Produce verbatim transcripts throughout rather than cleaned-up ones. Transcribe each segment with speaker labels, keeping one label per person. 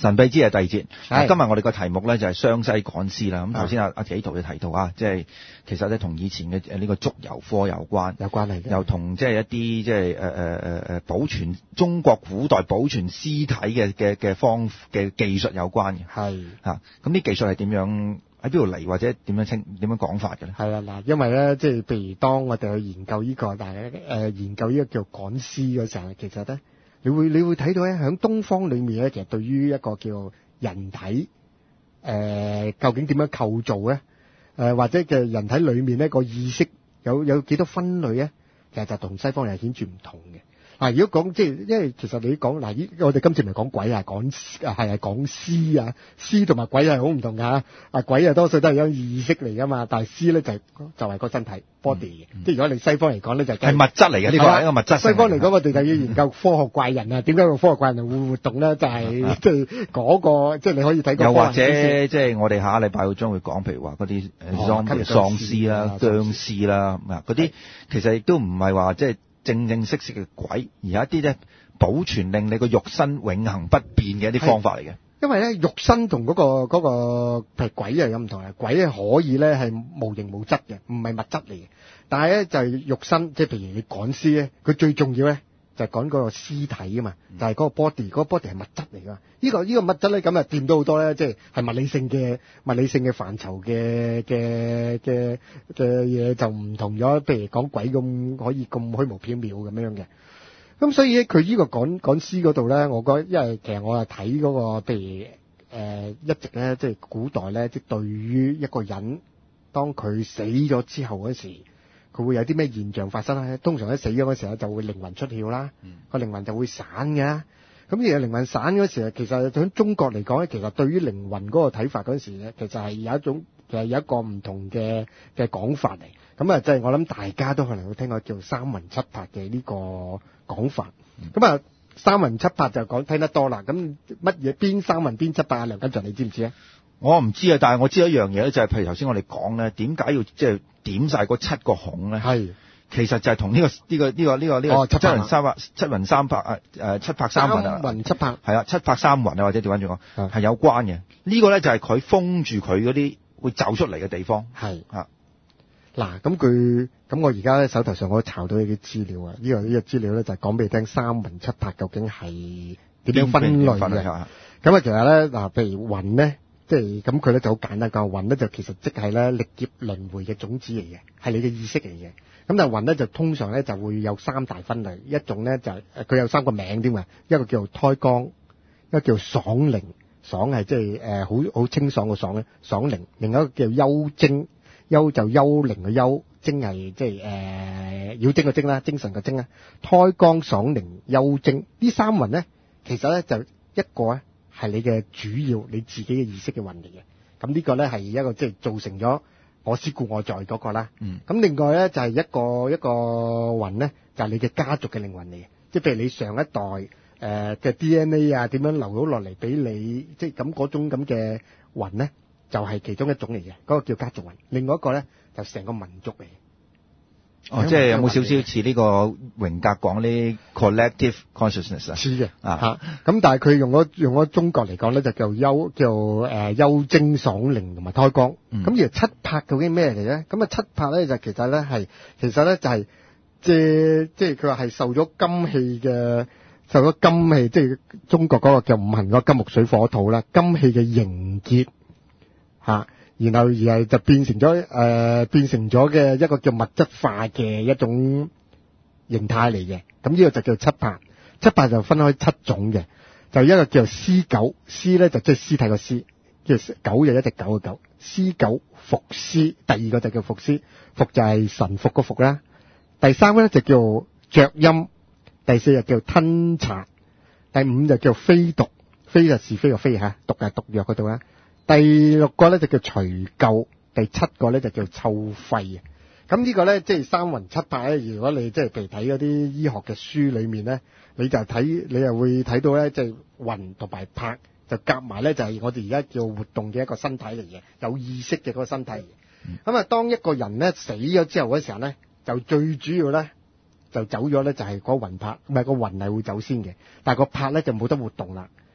Speaker 1: 神秘之夜第二節，
Speaker 2: 係
Speaker 1: 今日我哋個題目咧就係湘西趕屍啦。咁頭先阿阿紀陶就提到啊，即係其實咧同以前嘅誒呢個足油科有關，
Speaker 2: 有關係嘅，
Speaker 1: 又同即係一啲即係誒誒誒誒保存中國古代保存屍體嘅嘅嘅方嘅技術有關嘅。
Speaker 2: 係
Speaker 1: 嚇，咁啲技術係點樣喺邊度嚟，或者點樣稱點樣講法嘅咧？
Speaker 2: 係啦嗱，因為咧即係譬如當我哋去研究呢、這個，但係誒、呃、研究呢個叫趕屍嘅時候，其實咧你會你會睇到咧喺東方裏面咧，其實對於一個叫人體誒、呃、究竟點樣構造咧？誒、呃、或者嘅人體裏面呢個意識有有幾多分類咧？其實就同西方係顯著唔同嘅。嗱、啊，如果講即係，因為其實你講嗱，依我哋今次唔係講鬼啊，講係係講屍啊，屍同埋鬼係好唔同㗎。啊，鬼啊多數都係有意識嚟㗎嘛，但係屍咧就係、就係、是、個身體 body 嘅、嗯嗯。即係如果你西方嚟講咧就係、是、
Speaker 1: 物質嚟嘅，呢個係一個物質。
Speaker 2: 西方嚟講，我哋就要研究科學怪人啊，點解個科學怪人會活動咧？就係即係嗰個，即係你可以睇過。
Speaker 1: 又或者即係我哋下一禮拜會將會講，譬如話嗰啲喪喪屍啦、僵屍啦，嗰啲其實亦都唔係話即係正正式式嘅鬼，而有一啲咧保存令你個肉身永恆不變嘅一啲方法嚟嘅。
Speaker 2: 因為咧肉身同嗰、嗰個嗰、嗰個譬如鬼係有唔同嘅，鬼咧可以咧係無形無質嘅，唔係物質嚟嘅。但係咧就係、係、肉身，即係譬如你趕屍咧，佢最重要咧就係趕嗰個屍體啊嘛，嗯、就係嗰個 body，嗰個 body 係物質嚟㗎。呢、呢個呢、呢個物質咧咁啊掂到好多咧，即係係物理性嘅物理性嘅範疇嘅嘅嘅嘅嘢就唔同咗，譬如講鬼咁可以咁虛無縹緲咁樣嘅。咁所以咧，佢呢個趕趕屍嗰度咧，我覺得，因為其實我係睇嗰個，譬如誒、呃、一直咧，即係古代咧，即係對於一個人，當佢死咗之後嗰時，佢會有啲咩現象發生咧？通常喺死咗嗰時候就會靈魂出竅啦，個、嗯、靈魂就會散嘅。咁而係靈魂散嗰時，其實喺中國嚟講咧，其實對於靈魂嗰個睇法嗰時咧，其實係有一種，其實有一個唔同嘅嘅講法嚟。咁啊，即係我諗大家都可能會聽過叫三魂七魄嘅呢個講法。咁、嗯、啊，三魂七魄就講聽得多啦。咁乜嘢邊三魂邊七魄啊？梁錦祥你知唔知啊？
Speaker 1: 我唔知啊，但係我知道一樣嘢咧，就係譬如頭先我哋講咧，點解要即係點晒嗰七個孔咧？係，其實就係同呢個呢、呢個呢、呢個呢、呢個呢、呢個七魂三魄、七魂三魄啊誒七魄三魂啊，
Speaker 2: 三魂七魄係
Speaker 1: 啊，七魄三魂啊，或者調翻轉講係有關嘅。呢、呢個咧就係佢封住佢嗰啲會走出嚟嘅地方。係啊。
Speaker 2: 嗱，咁佢咁我而家咧手頭上我查到啲資料啊，呢、這個呢、這個資料咧就係講俾你聽三魂七魄究竟係點樣分類嘅。咁啊，其實咧嗱，譬如魂咧，即係咁佢咧就好簡單講，魂咧就其實即係咧歷劫輪迴嘅種子嚟嘅，係你嘅意識嚟嘅。咁但係魂咧就通常咧就會有三大分類，一種咧就係佢有三個名添啊，一個叫做胎光，一個叫爽靈，爽係即係誒好好清爽嘅爽咧，爽靈，另一個叫幽精。幽就幽靈嘅幽，精係即係誒妖精嘅精啦，精神嘅精啦。胎光爽靈幽精呢三魂咧，其實咧就一個咧係你嘅主要你自己嘅意識嘅魂嚟嘅。咁呢個咧係一個即係造成咗我思故我在嗰個啦。嗯。咁另外咧就係一個一個魂咧，就係你嘅家族嘅靈魂嚟嘅。即係譬如你上一代誒嘅 D N A 啊，點樣留到落嚟俾你，即係咁嗰種咁嘅魂咧。就係、是、其中一種嚟嘅，嗰、那個叫家族魂。另外一個咧，就成個民族嚟。
Speaker 1: 哦，即係有冇少少似呢個榮格講呢 collective consciousness 啊？似嘅啊，
Speaker 2: 咁但係佢用咗用咗中國嚟講咧，就叫幽叫誒幽精爽靈同埋胎光。咁、嗯、而七魄究竟咩嚟咧？咁啊七魄咧就其實咧係其實咧就係即係即係佢話係受咗金氣嘅。受咗金氣，即係中國嗰個叫五行嗰個金木水火土啦，金氣嘅凝結吓，然後而係就變成咗誒、呃，變成咗嘅一個叫物質化嘅一種形態嚟嘅。咁呢個就叫七魄，七魄就分開七種嘅，就一個叫屍狗，屍咧就即係屍體個屍，叫狗就一隻狗嘅狗，屍狗伏屍。第二個就叫伏屍，伏就係神伏個伏啦。第三個咧就叫着陰。第四日叫吞賊，第五就叫飛毒，飛就是是非個飛吓，毒係毒藥嗰度啦。第六個咧就叫除垢，第七個咧就叫臭肺啊。咁呢個咧即係三魂七魄咧。如果你即係譬如睇嗰啲醫學嘅書裏面咧，你就睇你又會睇到咧，即係魂同埋魄就夾埋咧，就係我哋而家叫活動嘅一個身體嚟嘅，有意識嘅嗰個身體。咁、嗯、啊，當一個人咧死咗之後嗰時候咧，就最主要咧。就走咗咧，就係嗰魂魄，唔係個魂係會走先嘅，但係個魄咧就冇得活動啦。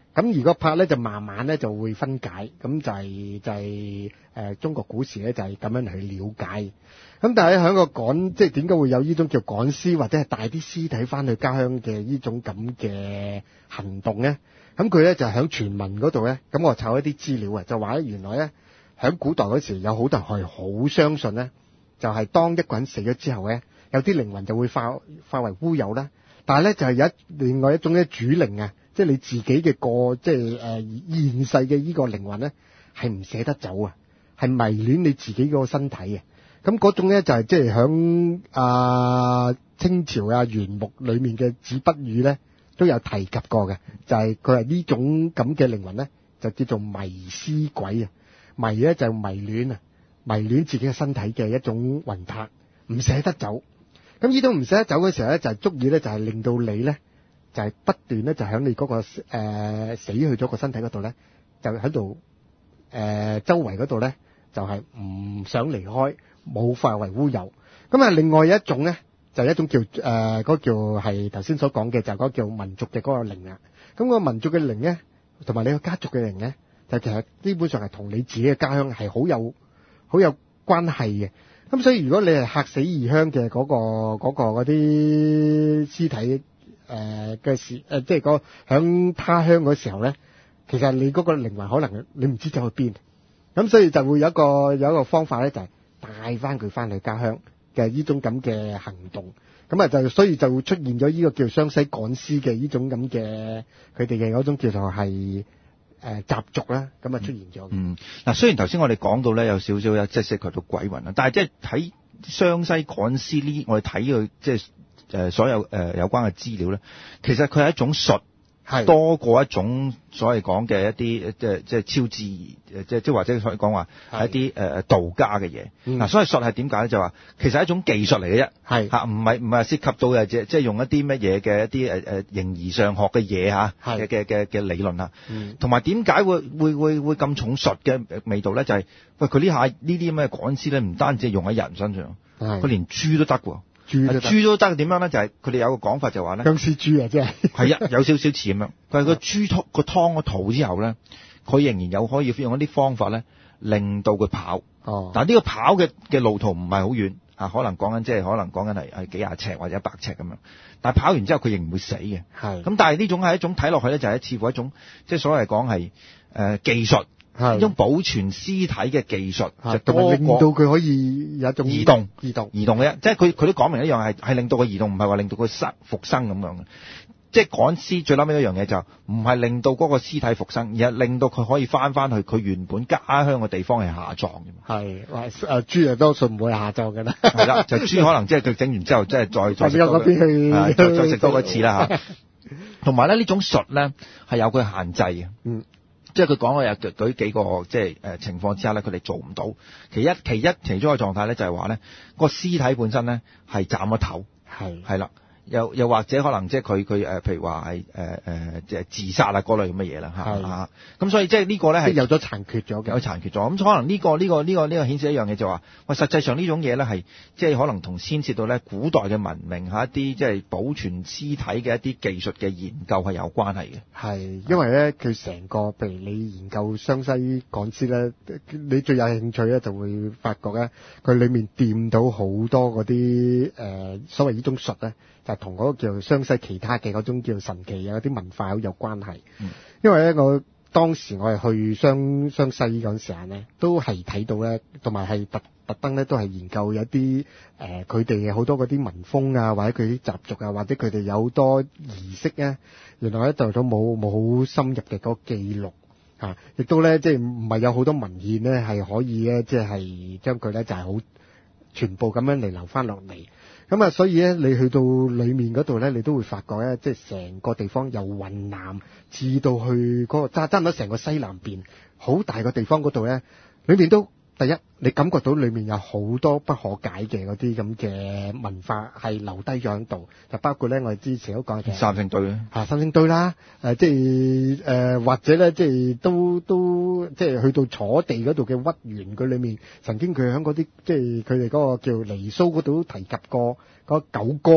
Speaker 2: 咁如果拍咧就慢慢咧就會分解，咁就係、就係、誒、呃、中國古時咧就係咁樣去了解。咁但係喺個趕，即係點解會有呢種叫趕屍或者係帶啲屍體翻去家鄉嘅呢種咁嘅行動咧？咁佢咧就喺傳聞嗰度咧，咁我查一啲資料啊，就話咧原來咧喺古代嗰時有好多人係好相信咧，就係、是、當一個人死咗之後咧，有啲靈魂就會化化為烏有啦。但係咧就係有一另外一種咧主靈啊，即係你自己嘅個即係誒現世嘅呢個靈魂咧，係唔捨得走啊，係迷戀你自己個身體嘅。咁嗰種咧就係即係響啊清朝啊元目裏面嘅子不語咧都有提及過嘅，就係佢係呢種咁嘅靈魂咧，就叫做迷思鬼啊。迷咧就係迷戀啊，迷戀自己嘅身體嘅一種魂魄，唔捨得走。咁呢種唔捨得走嘅時候咧，就係足以咧就係令到你咧就係不斷咧就喺你嗰個誒死去咗個身體嗰度咧，就喺度誒周圍嗰度咧就係唔想離開。冇化為烏有。咁啊，另外有一種咧，就係一種叫誒嗰、呃那個、叫係頭先所講嘅，就係、是、嗰個叫民族嘅嗰個靈啊。咁、那個民族嘅靈咧，同埋你個家族嘅靈咧，就其實基本上係同你自己嘅家鄉係好有好有關係嘅。咁所以如果你係客死異鄉嘅嗰個嗰、那個嗰啲屍體誒嘅時誒，即係個響他鄉嗰時候咧，其實你嗰個靈魂可能你唔知走去邊。咁所以就會有一個有一個方法咧，就係、是。帶翻佢翻去家鄉嘅呢種咁嘅行動，咁啊就所以就會出現咗呢個叫湘西趕屍嘅呢種咁嘅佢哋嘅嗰種叫做係誒習俗啦，咁啊出現咗。
Speaker 1: 嗯，嗱、嗯、雖然頭先我哋講到咧有少少即係涉及到鬼魂啦，但係即係睇湘西趕屍呢，我哋睇佢即係誒所有誒、呃、有關嘅資料咧，其實佢係一種術。係多過一種所謂講嘅一啲即係即係超自然，即係即係或者所謂講話係一啲誒道家嘅嘢。嗱、嗯，所謂術係點解咧？就話其實係一種技術嚟嘅啫。係嚇，唔係唔係涉及到嘅即即係用一啲乜嘢嘅一啲誒誒形而上學嘅嘢嚇嘅嘅嘅嘅理論啊。同埋點解會會會會咁重術嘅味道咧？就係、是、喂佢呢下呢啲咁嘅趕屍咧，唔單止係用喺人身上，佢連豬都得喎。豬都得，豬都得點樣咧？就係佢哋有個講法就話咧，
Speaker 2: 僵屍豬啊，即係
Speaker 1: 係啊，有少少似咁樣。佢係個豬湯個湯個肚之後咧，佢仍然有可以用一啲方法咧，令到佢跑。哦，但係呢個跑嘅嘅路途唔係好遠啊，可能講緊即係可能講緊係係幾廿尺或者一百尺咁樣。但係跑完之後佢仍然會死嘅。係咁，但係呢種係一種睇落去咧，就係似乎一種即係所謂講係誒技術。係一種保存屍體嘅技術，就多
Speaker 2: 令到佢可以有一種
Speaker 1: 移動、
Speaker 2: 移動、
Speaker 1: 移動嘅啫。即係佢佢都講明一樣係係令到佢移動，唔係話令到佢生復生咁樣嘅。即係趕屍最撚尾一樣嘢就唔係令到嗰個屍體復生，而係令到佢可以翻翻去佢原本家鄉嘅地方係下葬嘅。係，
Speaker 2: 誒豬啊多數唔會下葬嘅啦。
Speaker 1: 係啦，就豬可能即係佢整完之後，即係再再食多
Speaker 2: 去，
Speaker 1: 再再食多一次啦嚇。同埋咧呢種術咧係有佢限制嘅。嗯。即係佢講嘅有舉幾個即係誒情況之下咧，佢哋做唔到。其一其一其中嘅狀態咧就係話咧，個屍體本身咧係斬咗頭，係係啦。又又或者可能即係佢佢誒，譬如話係誒誒即係自殺啊嗰類咁嘅嘢啦嚇。咁所以即係呢個咧係
Speaker 2: 有咗殘缺咗嘅，
Speaker 1: 有殘缺咗。咁可能呢個呢個呢個呢個顯示一樣嘢就話，喂，實際上呢種嘢咧係即係可能同牽涉到咧古代嘅文明嚇一啲即係保存屍體嘅一啲技術嘅研究係有關係嘅。係
Speaker 2: 因為咧佢成個譬如你研究湘西趕屍咧，你最有興趣咧就會發覺咧佢裡面掂到好多嗰啲誒所謂呢種術咧。就同嗰個叫湘西其他嘅嗰種叫神奇啊，嗰啲文化好有關係。嗯、因為咧，我當時我係去湘湘西嗰陣時候咧，都係睇到咧，同埋係特特登咧，都係研究有啲誒，佢哋好多嗰啲民風啊，或者佢啲習俗啊，或者佢哋有好多儀式咧，原來喺度都冇冇好深入嘅嗰個記錄嚇，亦、啊、都咧即係唔係有好多文獻咧係可以咧即係將佢咧就係、是、好全部咁樣嚟留翻落嚟。咁啊，所以咧，你去到裏面嗰度咧，你都會發覺咧，即係成個地方由雲南至到去嗰個差差唔多成個西南邊，好大個地方嗰度咧，裏面都第一，你感覺到裏面有好多不可解嘅嗰啲咁嘅文化係留低咗喺度，就包括咧我哋之前都講嘅
Speaker 1: 三星堆咧，
Speaker 2: 嚇三星堆啦，誒即係誒或者咧即係都都即係去到楚地嗰度嘅屈原，佢裏面曾經佢喺嗰啲即係佢哋嗰個叫離騷嗰度都提及過嗰九歌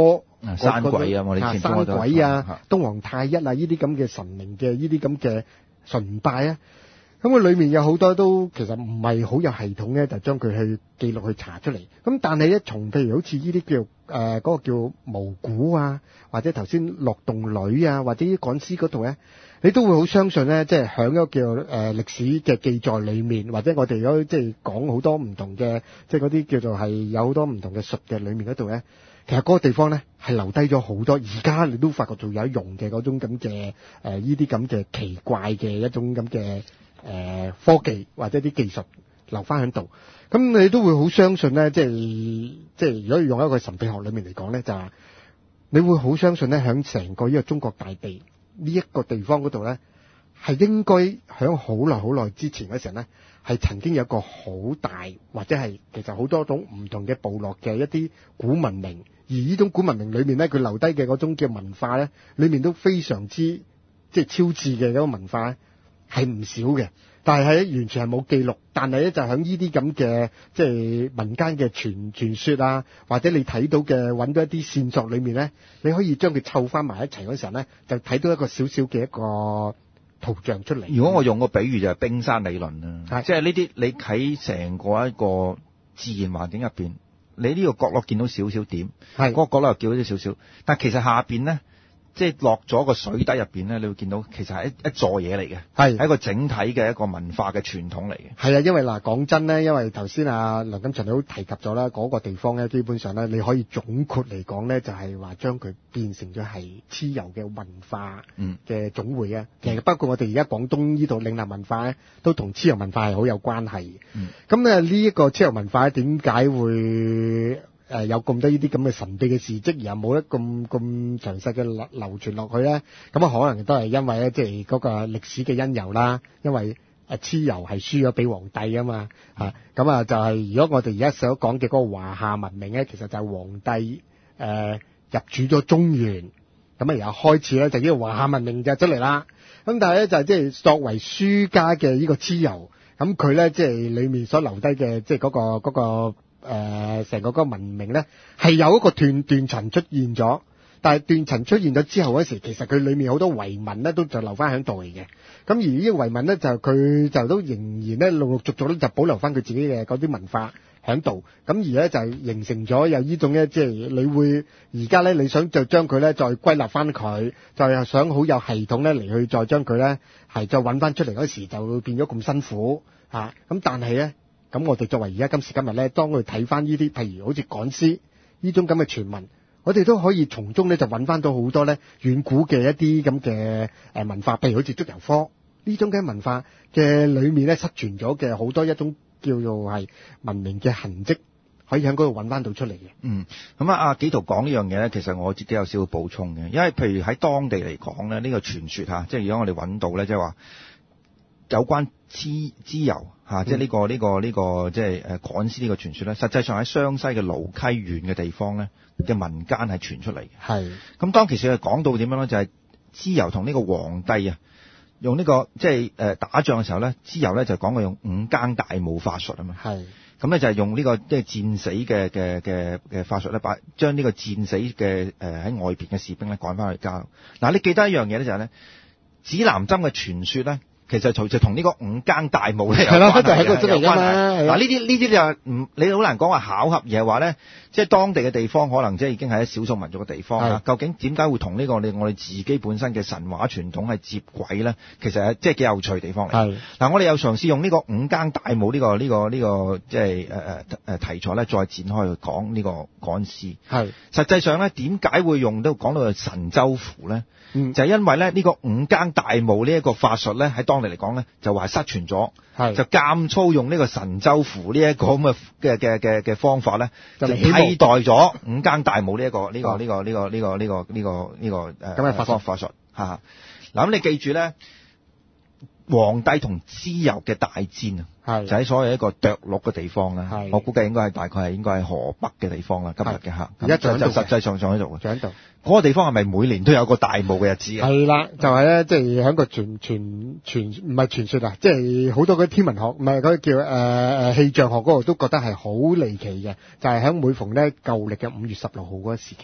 Speaker 1: 山鬼啊，我哋
Speaker 2: 山鬼啊、東皇太一啊，呢啲咁嘅神明嘅呢啲咁嘅崇拜啊。咁佢裏面有好多都其實唔係好有系統咧，就將佢去記錄去查出嚟。咁但係一從譬如好似呢啲叫誒嗰、呃嗰個叫巫蠱啊，或者頭先落洞女啊，或者啲趕屍嗰度咧，你都會好相信咧，即係喺一個叫誒歷、呃、史嘅記載裏面，或者我哋嗰即係講好多唔同嘅，即係嗰啲叫做係有好多唔同嘅術嘅裏面嗰度咧，其實嗰個地方咧係留低咗好多，而家你都發覺仲有用嘅嗰種咁嘅誒呢啲咁嘅奇怪嘅一種咁嘅。誒、呃、科技或者啲技術留翻喺度，咁你都會好相信咧，即係即係如果用一個神秘學裏面嚟講咧，就係你會好相信咧，喺成個呢個中國大地呢一個地方嗰度咧，係應該喺好耐好耐之前嗰時候咧，係曾經有一個好大或者係其實好多種唔同嘅部落嘅一啲古文明，而呢種古文明裏面咧，佢留低嘅嗰種嘅文化咧，裏面都非常之即係超智嘅嗰個文化咧。係唔少嘅，但係喺完全係冇記錄。但係咧就喺呢啲咁嘅即係民間嘅傳傳說啊，或者你睇到嘅揾到一啲線索裏面咧，你可以將佢湊翻埋一齊嗰時候咧，就睇到一個少少嘅一個圖像出嚟。
Speaker 1: 如果我用個比喻就係冰山理論啦，即係呢啲你喺成個一個自然環境入邊，你呢個角落見到少少點，嗰、嗰個角落又見到少少，但係其實下邊咧。即係落咗個水底入邊咧，你會見到其實係一一座嘢嚟嘅，係係一個整體嘅一個文化嘅傳統嚟嘅。係啊，因為嗱講真咧，因為頭先啊梁錦祥都提及咗啦，嗰個地方咧基本上咧你可以總括嚟講咧，就係話將佢變成咗係蚩尤嘅文化嘅總匯啊。其實包括我哋而家廣東呢度嶺南文化咧，都同蚩尤文化係好有關係。咁咧呢一個蚩尤文化點解會？誒、呃、有咁多呢啲咁嘅神秘嘅事蹟，而又冇得咁咁詳細嘅流流傳落去咧，咁啊可能都係因為咧，即係嗰個歷史嘅因由啦。因為誒蚩尤係輸咗俾皇帝啊嘛，嚇咁啊就係、是、如果我哋而家所講嘅嗰個華夏文明咧，其實就係皇帝誒、呃、入主咗中原，咁啊由開始咧就呢個華夏文明就出嚟啦。咁但係咧就係即係作為書家嘅呢個蚩尤，咁佢咧即係裡面所留低嘅即係嗰個嗰個。嗰個誒、呃，成個嗰個文明咧，係有一個斷斷層出現咗，但係斷層出現咗之後嗰時，其實佢裏面好多遺文咧，都就留翻喺度嚟嘅。咁而呢個遺文咧，就佢就都仍然咧，陸陸續續咧就保留翻佢自己嘅嗰啲文化喺度。咁而咧就形成咗有呢種咧，即係你會而家咧，你想就將佢咧再歸納翻佢，就係想好有系統咧嚟去再將佢咧係再揾翻出嚟嗰時，就會變咗咁辛苦嚇。咁、啊、但係咧。咁我哋作為而家今時今日咧，當我哋睇翻呢啲，譬如好似趕屍呢種咁嘅傳聞，我哋都可以從中咧就揾翻到好多咧遠古嘅一啲咁嘅誒文化，譬如好似捉油科呢種嘅文化嘅裏面咧失傳咗嘅好多一種叫做係文明嘅痕跡，可以喺嗰度揾翻到出嚟嘅。嗯，咁啊，阿紀陶講呢樣嘢咧，其實我自己有少少補充嘅，因為譬如喺當地嚟講咧，呢、呢個傳說嚇，即係如果我哋揾到咧，即係話有關蚩蚩尤。嚇、嗯！即係呢、呢個呢、呢個呢、呢個即係誒趕屍呢個傳說咧，實際上喺湘西嘅盧溪縣嘅地方咧嘅民間係傳出嚟嘅。係。咁當其時係講到點樣咧？就係蚩尤同呢個皇帝啊，用呢、呢個即係誒打仗嘅時候咧，蚩尤咧就講佢用五更大武法術啊嘛。係。咁咧就係用呢、呢個即係戰死嘅嘅嘅嘅法術咧，把將呢個戰死嘅誒喺外邊嘅士兵咧趕翻去家。嗱，你記得一樣嘢咧就係咧，指南針嘅傳說咧。其實就就同呢個五更大武咧有關係，係咯，就喺個出嚟㗎嘛。嗱，呢啲呢啲就唔，你好難講話巧合，而係話咧，即係當地嘅地方可能即係已經係一少數民族嘅地方啦。究竟點解會同呢個我哋我哋自己本身嘅神話傳統係接軌咧？其實係即係幾有趣嘅地方嚟。係嗱，我哋又嘗試用呢個五更大武呢個呢個呢個即係誒誒誒題材咧，再展開去講呢個趕屍。係實際上咧，點解會用到講到神州符咧？嗯，就係、是、因為咧呢個五更大武呢一個法術咧喺當地嚟講咧就話失傳咗，係就監粗用呢個神州符呢一個咁嘅嘅嘅嘅嘅方法咧，就替代咗五更大武呢一個呢、這個呢、這個呢、這個呢、這個呢、這個呢、這個呢、這個誒咁嘅法術法術嚇。嗱咁你記住咧，皇帝同蚩尤嘅大戰啊！係就喺所謂一個涿鹿嘅地方啦，我估計應該係大概係應該係河北嘅地方啦，今日嘅嚇。而家就就實際上上喺度嘅，就喺度。嗰個地方係咪每年都有個大霧嘅日子啊？係啦，就係咧，即係喺個傳傳傳唔係傳說啊，即係好多嗰啲天文學唔係嗰個叫誒誒、呃、氣象學嗰度都覺得係好離奇嘅，就係、是、喺每逢咧舊曆嘅五月十六號嗰個時期，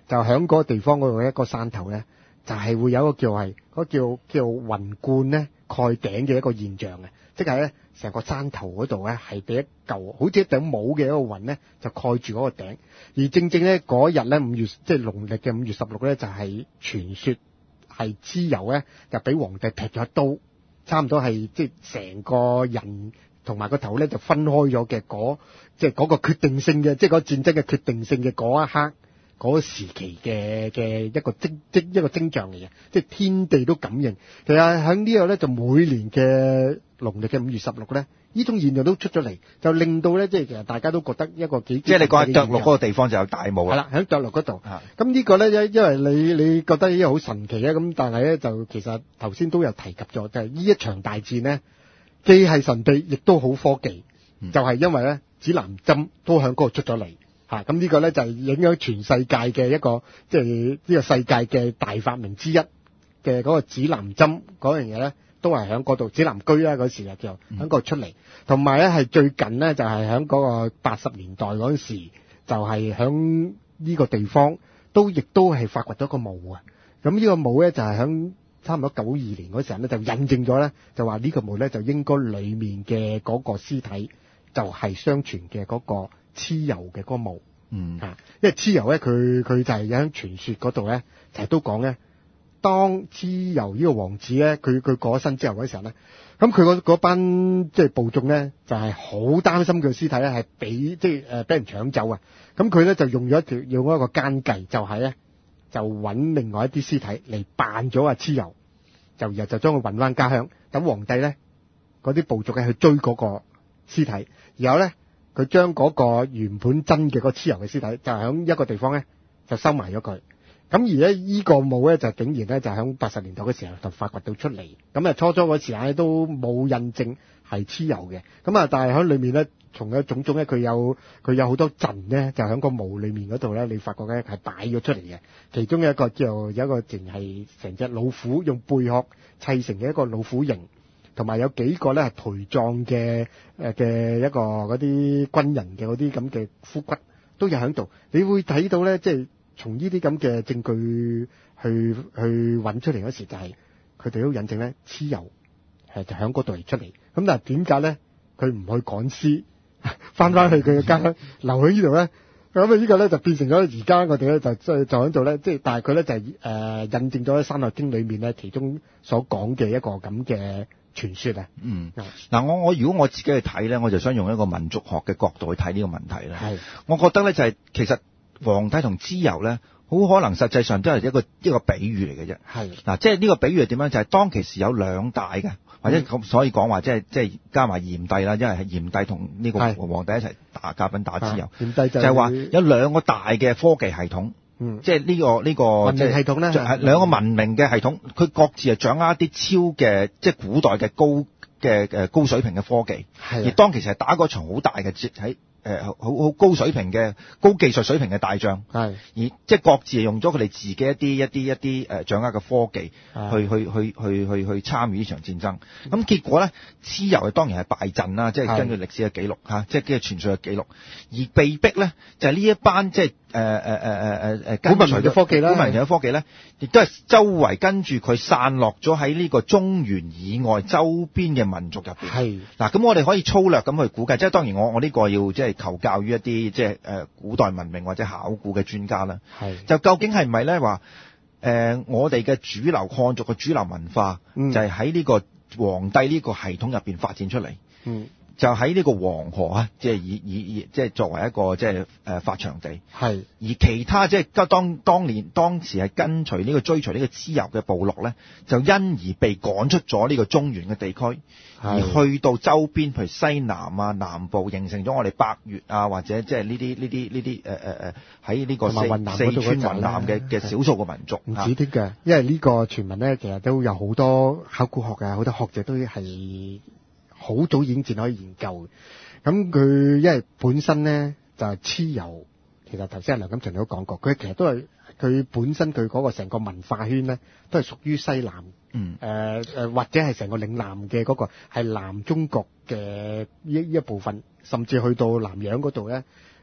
Speaker 2: 就喺嗰個地方嗰度一個山頭咧，就係、是、會有一個叫係嗰、那個、叫叫雲冠咧蓋頂嘅一個現象嘅，即係咧成個山頭嗰度咧係俾一嚿好似一頂帽嘅一個雲咧就蓋住嗰個頂，而正正咧嗰日咧五月即係農曆嘅五月十六咧就係、是、傳說係蚩尤咧就俾皇帝劈咗一刀，差唔多係即係成個人同埋個頭咧就分開咗嘅嗰即係嗰個決定性嘅即係嗰個戰爭嘅決定性嘅嗰一刻。嗰個時期嘅嘅一個徵徵一個徵象嚟嘅，即係天地都感應。其實喺呢度咧，就每年嘅農曆嘅五月十六咧，呢種現象都出咗嚟，就令到咧，即係其實大家都覺得一個幾
Speaker 1: 即係你講喺涿鹿嗰個地方就有大霧啦。
Speaker 2: 係啦，喺涿鹿嗰度。咁呢個咧，因因為你你覺得呢個好神奇啊，咁但係咧就其實頭先都有提及咗，就係呢一場大戰咧，既係神秘，亦都好科技，嗯、就係因為咧指南針都喺嗰度出咗嚟。啊，咁呢個咧就係影響全世界嘅一個，即係呢個世界嘅大發明之一嘅嗰個指南針嗰樣嘢咧，都係喺嗰度指南居啦嗰時啊，就喺嗰度出嚟。同埋咧係最近咧就係喺嗰個八十年代嗰陣時，就係喺呢個地方都亦都係發掘咗個墓啊。咁呢個墓咧就係喺差唔多九二年嗰時候咧就印證咗咧，就話呢個墓咧就應該裡面嘅嗰個屍體就係相傳嘅嗰個蚩尤嘅嗰個墓，嗯嚇，因為蚩尤咧，佢佢就係喺傳說嗰度咧，成日都講咧，當蚩尤呢個王子咧，佢佢過咗身之後嗰時候咧，咁佢嗰班即係部眾咧，就係好擔心佢屍體咧係俾即係誒俾人搶走啊，咁佢咧就用咗一條用一個奸計，就係咧就揾另外一啲屍體嚟扮咗阿蚩尤，就然後就將佢運翻家鄉，咁皇帝咧嗰啲部族咧去追嗰個屍體，然後咧。佢將嗰個原本真嘅嗰個蚩尤嘅屍體，就喺一個地方咧，就收埋咗佢。咁而咧依個墓咧，就竟然咧就喺八十年代嘅時候就發掘到出嚟。咁啊初初嗰時咧都冇印證係蚩尤嘅。咁啊，但係喺裏面咧，從有種種咧，佢有佢有好多陣咧，就喺個墓裏面嗰度咧，你發覺咧係擺咗出嚟嘅。其中有一個叫有一個淨係成隻老虎用貝殼砌成嘅一個老虎形。同埋有幾個咧係陪葬嘅誒嘅一個嗰啲軍人嘅嗰啲咁嘅枯骨都有喺度，你會睇到咧，即係從呢啲咁嘅證據去去揾出嚟嗰時，就係佢哋都引證咧，蚩尤係就喺嗰度嚟出嚟。咁但係點解咧？佢唔去趕屍，翻翻去佢嘅家鄉留喺呢度咧？咁啊，呢個咧就變成咗而家我哋咧就即係就喺度咧，即係但係佢咧就係、是、誒、呃、印證咗喺《山海經》裏面咧其中所講嘅一個咁嘅。傳說啊，
Speaker 1: 嗯，嗱，我我如果我自己去睇咧，我就想用一個民族學嘅角度去睇呢個問題咧。係，我覺得咧就係、是、其實皇帝同蚩尤咧，好可能實際上都係一個一個比喻嚟嘅啫。係，嗱，即係呢個比喻係點樣？就係、是、當其時有兩大嘅，或者咁所以講話即係即係加埋炎帝啦，因為係炎帝同呢個皇帝一齊打嘉賓打蚩尤。炎帝就係話有兩個大嘅科技系統。嗯，即係呢、這個呢、這個
Speaker 2: 文明系統咧，
Speaker 1: 係兩個文明嘅系統，佢各自係掌握一啲超嘅，即係古代嘅高嘅誒高水平嘅科技。係，而當其實係打嗰場好大嘅喺誒好好高水平嘅高技術水平嘅大仗。係，而即係各自係用咗佢哋自己一啲一啲一啲誒掌握嘅科技去去去去去去參與呢場戰爭。咁結果咧，蚩尤當然係敗陣啦，即係根據歷史嘅記錄嚇，即係跟住傳説嘅記錄，而被逼咧就係呢一班即係。誒誒誒誒誒誒，古文明嘅科技啦，古文明嘅科技咧，亦都係周圍跟住佢散落咗喺呢個中原以外周邊嘅民族入邊。係嗱，咁我哋可以粗略咁去估計，即係當然我我呢個要即係求教於一啲即係誒古代文明或者考古嘅專家啦。係就究竟係唔係咧話誒我哋嘅主流漢族嘅主流文化，嗯、就係喺呢個皇帝呢個系統入邊發展出嚟。嗯。就喺呢個黃河啊，即係以以以即係作為一個即係誒發祥地。係。而其他即係當當年當時係跟隨呢個追隨呢個蚩尤嘅部落咧，就因而被趕出咗呢個中原嘅地區，而去到周邊譬如西南啊、南部，形成咗我哋百越啊，或者即係呢啲呢啲呢啲誒誒誒喺呢個四四川雲南嘅嘅少數嘅民族。唔止啲嘅，
Speaker 2: 因為呢個傳聞咧，其實都有好多考古學嘅好多學者都係。好早已經展開研究，咁佢因為本身咧就係蚩尤，其實頭先阿梁錦祥都講過，佢其實都係佢本身佢嗰個成個文化圈咧，都係屬於西南，嗯，誒、呃、誒或者係成個嶺南嘅嗰個係南中國嘅一一部分，甚至去到南洋嗰度咧，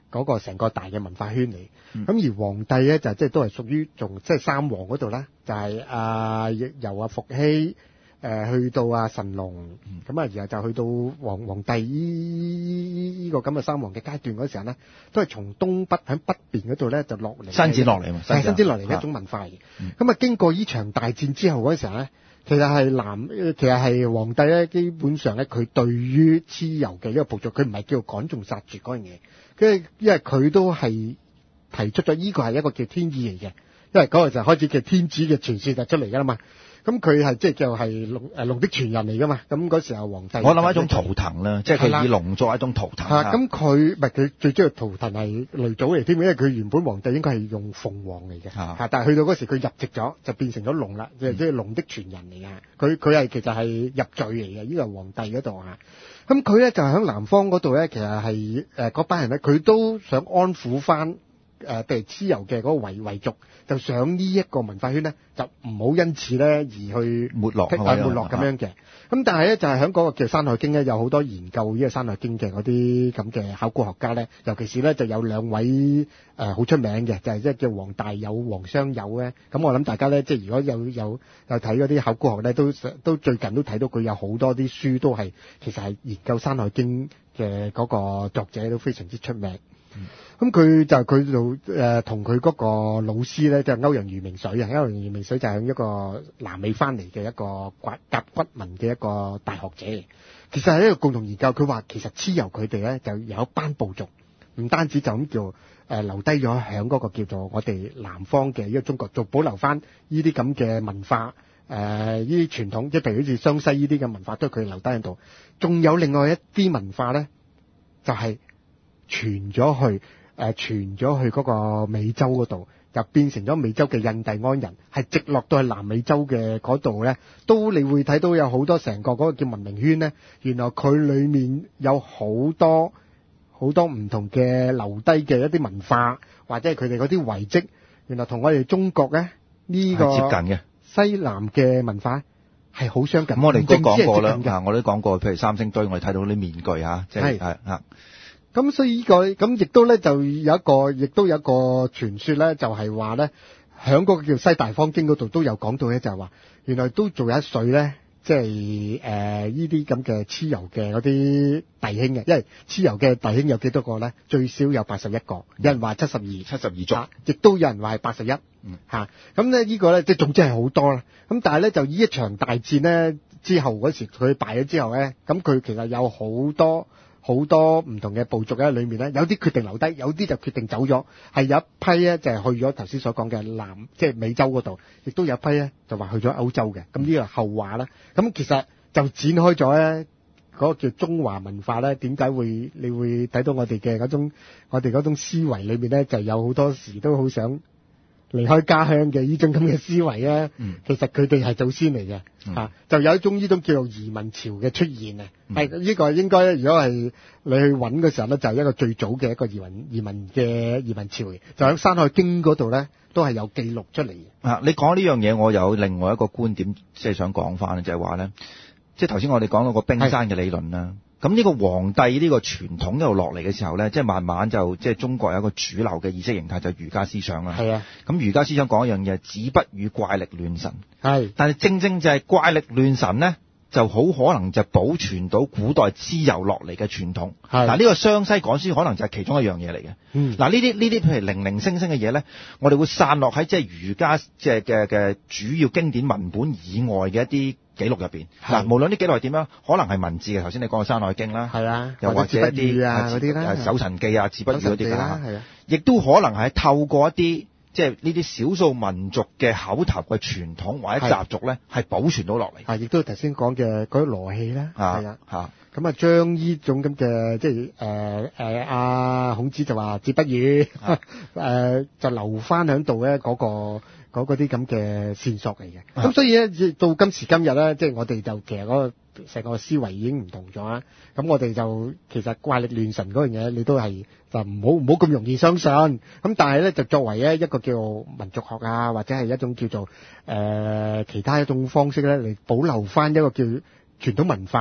Speaker 2: 嗰個成個大嘅文化圈嚟。咁、
Speaker 1: 嗯、
Speaker 2: 而皇帝咧就即係都係屬於仲即係三皇嗰度咧，就係、是、啊由啊伏羲。誒、呃、去到啊神龍，咁啊然後就去到皇皇帝依依個咁嘅三皇嘅階段嗰時候咧，都係從東北喺北邊嗰度咧就落嚟，
Speaker 1: 伸展落嚟嘛，
Speaker 2: 係伸展落嚟嘅一種文化嘅。咁、嗯、啊經過呢場大戰之後嗰時候咧，其實係南，其實係皇帝咧，基本上咧佢對於蚩尤嘅呢個部族，佢唔係叫趕盡殺絕嗰樣嘢，跟住因為佢都係提出咗呢個係一個叫天意嚟嘅，因為嗰個就開始叫天子嘅傳說就出嚟噶啦嘛。咁佢係即係叫係龍誒龍的傳人嚟噶嘛？咁嗰時候皇帝，我
Speaker 1: 諗係一種圖騰啦，即係佢以龍作為一種圖騰。
Speaker 2: 係咁佢唔係佢最主要圖騰係雷祖嚟添，因為佢原本皇帝應該係用鳳凰嚟嘅，嚇，但係去到嗰時佢入籍咗，就變成咗龍啦，即係即係龍的傳人嚟嘅。佢佢係其實係入贅嚟嘅，呢個皇帝嗰度嚇。咁佢咧就喺南方嗰度咧，其實係誒嗰班人咧，佢都想安撫翻。誒、呃，譬如蚩尤嘅嗰個遺遺族，就想呢一個文化圈咧，就唔好因此咧而去
Speaker 1: 沒落，
Speaker 2: 沒落咁樣嘅。咁但係咧，就係喺嗰個叫《山海經》咧，有好多研究呢個《山海經》嘅嗰啲咁嘅考古學家咧，尤其是咧就有兩位誒好、呃、出名嘅，就係即係叫黃大友、黃雙友咧。咁我諗大家咧，即係如果有有有睇嗰啲考古學咧，都都最近都睇到佢有好多啲書都係其實係研究《山海經》嘅嗰個作者都非常之出名。咁、嗯、佢就佢就誒同佢嗰個老師咧，就歐陽瑜明水啊，歐陽瑜明水就係一個南美翻嚟嘅一個甲骨文嘅一個大學者。其實係一個共同研究，佢話其實蚩尤佢哋咧就有一班部族，唔單止就咁叫誒、呃、留低咗響嗰個叫做我哋南方嘅呢個中國，就保留翻呢啲咁嘅文化誒呢啲傳統，即係譬如好似湘西呢啲嘅文化都係佢留低喺度。仲有另外一啲文化咧，就係、是。傳咗去，誒、呃、傳咗去嗰個美洲嗰度，就變成咗美洲嘅印第安人，係直落到去南美洲嘅嗰度咧，都你會睇到有好多成個嗰個叫文明圈咧，原來佢裡面有好多好多唔同嘅留低嘅一啲文化，或者係佢哋嗰啲遺跡，原來同我哋中國咧呢、這個
Speaker 1: 接近嘅
Speaker 2: 西南嘅文化係好相近。
Speaker 1: 咁我哋都講過啦，啊，我都講過，譬如三星堆，我哋睇到啲面具嚇，即係係嚇。
Speaker 2: 咁所以呢、這個咁亦都咧就有一個，亦都有一個傳說咧，就係話咧，響嗰個叫《西大方經》嗰度都有講到咧，就係話原來都仲有一歲咧，即係誒呢啲咁嘅蚩尤嘅嗰啲弟兄嘅，因為蚩尤嘅弟兄有幾多個咧？最少有八十一個，有人話七十二，七
Speaker 1: 十二族，
Speaker 2: 亦都有人話係八十一，嚇。咁咧呢個咧即係總之係好多啦。咁但係咧就呢一場大戰咧之後嗰時佢敗咗之後咧，咁佢其實有好多。好多唔同嘅部族喺裏面咧，有啲決定留低，有啲就決定走咗。係有一批咧就係去咗頭先所講嘅南，即係美洲嗰度，亦都有一批咧就話去咗歐洲嘅。咁呢個後話啦。咁其實就展開咗咧嗰個叫中華文化咧，點解會你會睇到我哋嘅嗰種我哋嗰種思維裏面咧，就有好多時都好想離開家鄉嘅呢種咁嘅思維咧、嗯，其實佢哋係祖先嚟嘅、嗯啊，就有一種呢種叫做移民潮嘅出現啊，係、嗯、呢、這個應該如果係你去揾嘅時候咧，就係、是、一個最早嘅一個移民移民嘅移民潮嚟，就喺《山海經》嗰度咧都係有記錄出嚟嘅。啊，
Speaker 1: 你講呢樣嘢，我有另外一個觀點，即係想講翻就係話咧，即係頭先我哋講到個冰山嘅理論啦。咁呢個皇帝呢個傳統一路落嚟嘅時候咧，即係慢慢就即係中國有一個主流嘅意識形態就係儒家思想啦。係啊，咁儒家思想講一樣嘢，子不語怪力亂神。係，但係正正就係怪力亂神咧，就好可能就保存到古代蚩尤落嚟嘅傳統。係，嗱呢個湘西講書可能就係其中一樣嘢嚟嘅。嗯，嗱呢啲呢啲譬如零零星星嘅嘢咧，我哋會散落喺即係儒家即係嘅嘅主要經典文本以外嘅一啲記錄入邊，嗱，無論啲記錄係點樣，可能係文字嘅，頭先你講嘅《山海經》啦，係啦，又或者一啲啊嗰啲啦，《搜神記》啊、《字不語》嗰啲啦，係啊，亦都可能係透過一啲即係呢啲少數民族嘅口頭嘅傳統或者習俗咧，係保存到落嚟。係，亦都頭先講嘅嗰啲羅戲啦，係啊，嚇，咁啊將呢種咁嘅即係誒誒阿孔子就話字不語，誒、呃、就留翻喺度咧嗰個。嗰嗰啲咁嘅線索嚟嘅，咁、啊、所以咧到今時今日咧，即係我哋就其實嗰個成個思維已經唔同咗啦。咁我哋就其實怪力亂神嗰樣嘢，你都係就唔好唔好咁容易相信。咁但係咧就作為咧一個叫民族學啊，或者係一種叫做誒、呃、其他一種方式咧嚟保留翻一個叫傳統文化。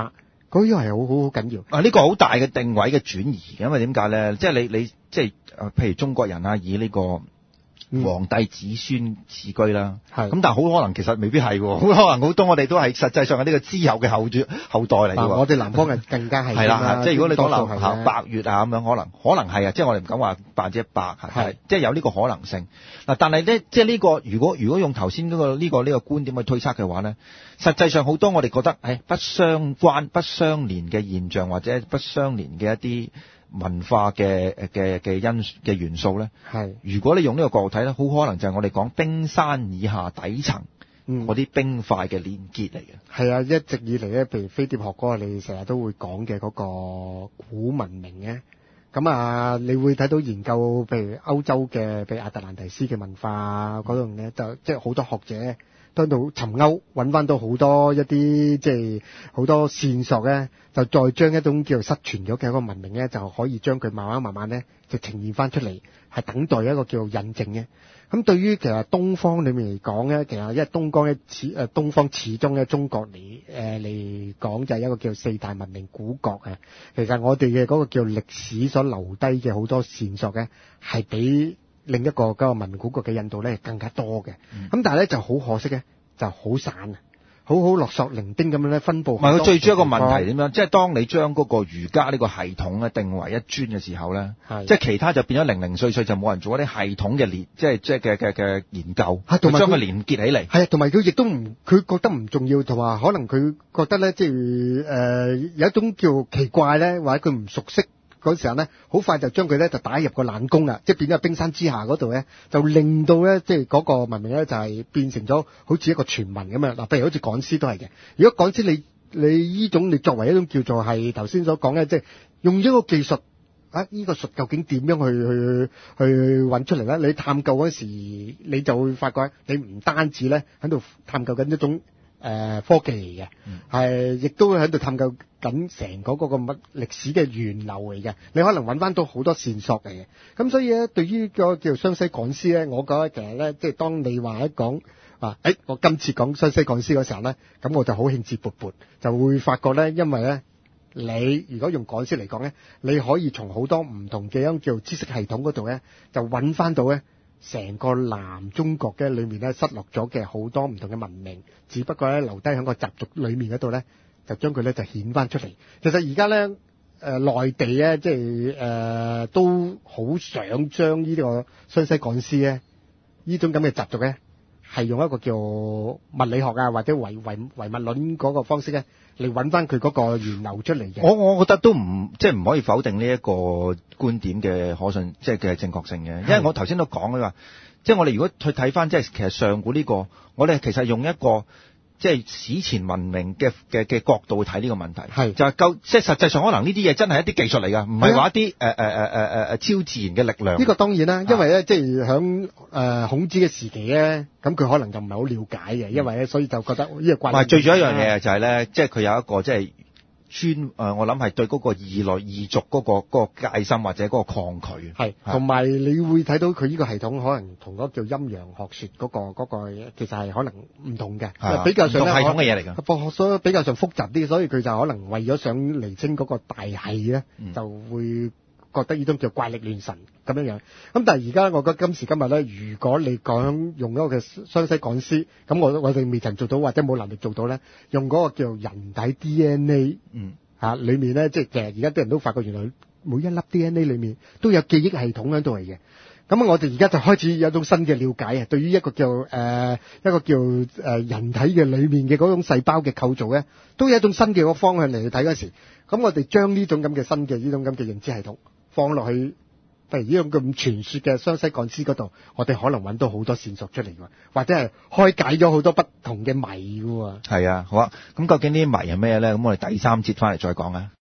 Speaker 2: 嗰樣係好好好緊要。
Speaker 1: 啊，呢、這個好大嘅定位嘅轉移，因為點解咧？即係你你即係誒，譬如中國人啊，以呢個皇帝子孫自居啦，咁、嗯、但係好可能其實未必係喎，好可能好多我哋都係實際上係呢個之後嘅後主後代嚟嘅喎。
Speaker 2: 我哋南方人更加係
Speaker 1: 係啦，即係如果你講南下百越啊咁樣，可能可能係啊，即係我哋唔敢話百分之一百係，即係有呢個可能性。嗱，但係咧，即係呢個如果如果用頭先嗰個呢個呢個觀點去推測嘅話咧，實際上好多我哋覺得誒不相關、不相連嘅現象或者不相連嘅一啲文化嘅嘅嘅因嘅元素咧，係如果你用呢個角度睇咧，好可能就係我哋講冰山以下底層嗰啲冰塊嘅連結嚟嘅。係啊，一直以嚟咧，譬如飛碟學嗰個你成日都會講嘅嗰個古文明咧，咁啊，你會睇到研究譬如歐洲嘅譬如亞特蘭提斯嘅文化嗰種咧，就即係好多學者都喺度尋歐揾翻到好多一啲即係好多線索咧，就再將一種叫做失傳咗嘅一個文明咧，就可以將佢慢慢慢慢咧就呈現翻出嚟，係等待一個叫做印證嘅。咁對於其實東方裏面嚟講咧，其實因為東江咧始誒東方始終咧中國嚟誒嚟講就係一個叫四大文明古國啊。其實我哋嘅嗰個叫歷史所留低嘅好多線索咧，係比另一個嗰個文明古國嘅印度咧更加多嘅。咁、嗯、但係咧就好可惜咧，就好散啊。好好落索零丁咁樣咧分佈。唔係，佢最主要一個問題點樣？即係當你將嗰個儒家呢個系統咧定為一尊嘅時候咧，即係其他就變咗零零碎碎，就冇人做一啲系統嘅連，即係即係嘅嘅嘅研究，同埋將佢連結起嚟。係啊，同埋佢亦都唔，佢覺得唔重要，同埋可能佢覺得咧，即係誒有一種叫奇怪咧，或者佢唔熟悉。嗰時候咧，好快就將佢咧就打入個冷宮啦，即係變咗喺冰山之下嗰度咧，就令到咧即係嗰個文明咧就係變成咗好似一個傳聞咁樣。嗱，譬如好似趕屍都係嘅。如果趕屍你你呢種你作為一種叫做係頭先所講嘅，即係用咗個技術啊，呢個術究竟點樣去去去揾出嚟咧？你探究嗰時，你就會發覺你唔單止咧喺度探究緊一種。誒、呃、科技嚟嘅，係、嗯、亦都喺度探究緊成個嗰個乜歷史嘅源流嚟嘅。你可能揾翻到好多線索嚟嘅。咁所以咧，對於個叫湘西趕屍咧，我覺得其實咧，即係當你話一講啊，誒，我今次講湘西趕屍嗰時候咧，咁我就好興致勃勃，就會發覺咧，因為咧，你如果用趕屍嚟講咧，你可以從好多唔同嘅一叫知識系統嗰度咧，就揾翻到咧。成個南中國嘅裏面咧，失落咗嘅好多唔同嘅文明，只不過咧留低喺個習俗裏面嗰度咧，就將佢咧就顯翻出嚟。其實而家咧，誒、呃、內地咧，即係誒、呃、都好想將呢個湘西趕屍咧，呢種咁嘅習俗咧，係用一個叫物理學啊，或者唯唯唯物論嗰個方式咧，嚟揾翻佢嗰個源流出嚟嘅。我我覺得都唔即係唔可以否定呢一個觀點嘅可信，即係嘅正確性嘅。因為我頭先都講嘅話，即係我哋如果去睇翻，即係其實上古呢個，我哋其實用一個即係史前文明嘅嘅嘅角度去睇呢個問題，係就係夠即係實際上可能呢啲嘢真係一啲技術嚟㗎，唔係話一啲誒誒誒誒誒誒超自然嘅力量。呢個當然啦，因為咧即係響誒孔子嘅時期咧，咁佢可能就唔係好了解嘅，因為咧所以就覺得呢個怪。唔係最主要一樣嘢就係咧，即係佢有一個即係。專誒、呃，我諗係對嗰個異類異族嗰、嗰個嗰、嗰個戒心或者嗰個抗拒，係同埋你會睇到佢呢個系統可能同嗰個叫陰陽學說嗰、嗰個嗰、嗰個其實係可能唔同嘅，比較上唔同系統嘅嘢嚟㗎，所以比較上複雜啲，所以佢就可能為咗想釐清嗰個大系咧、嗯，就會覺得呢種叫怪力亂神咁樣樣。咁但係而家我覺得今時今日咧，如果你講用嗰個嘅湘西趕屍，咁我我哋未曾做到或者冇能力做到咧，用嗰個叫人體 D N A， 嗯嚇、啊，裡面咧即係其實而家啲人都發覺原來每一粒 D N A 裡面都有記憶系統喺度嚟嘅。咁我哋而家就開始有一種新嘅了解啊，對於一個叫誒、呃、一個叫誒、呃、人體嘅裡面嘅嗰種細胞嘅構造咧，都有一種新嘅個方向嚟去睇嗰時。咁我哋將呢種咁嘅新嘅呢種咁嘅認知系統放落去，譬如呢種咁傳說嘅湘西趕屍嗰度，我哋可能揾到好多線索出嚟喎，或者係開解咗好多不同嘅謎㗎喎。係啊，好啊，咁究竟呢啲謎係咩咧？咁我哋第三節翻嚟再講啊。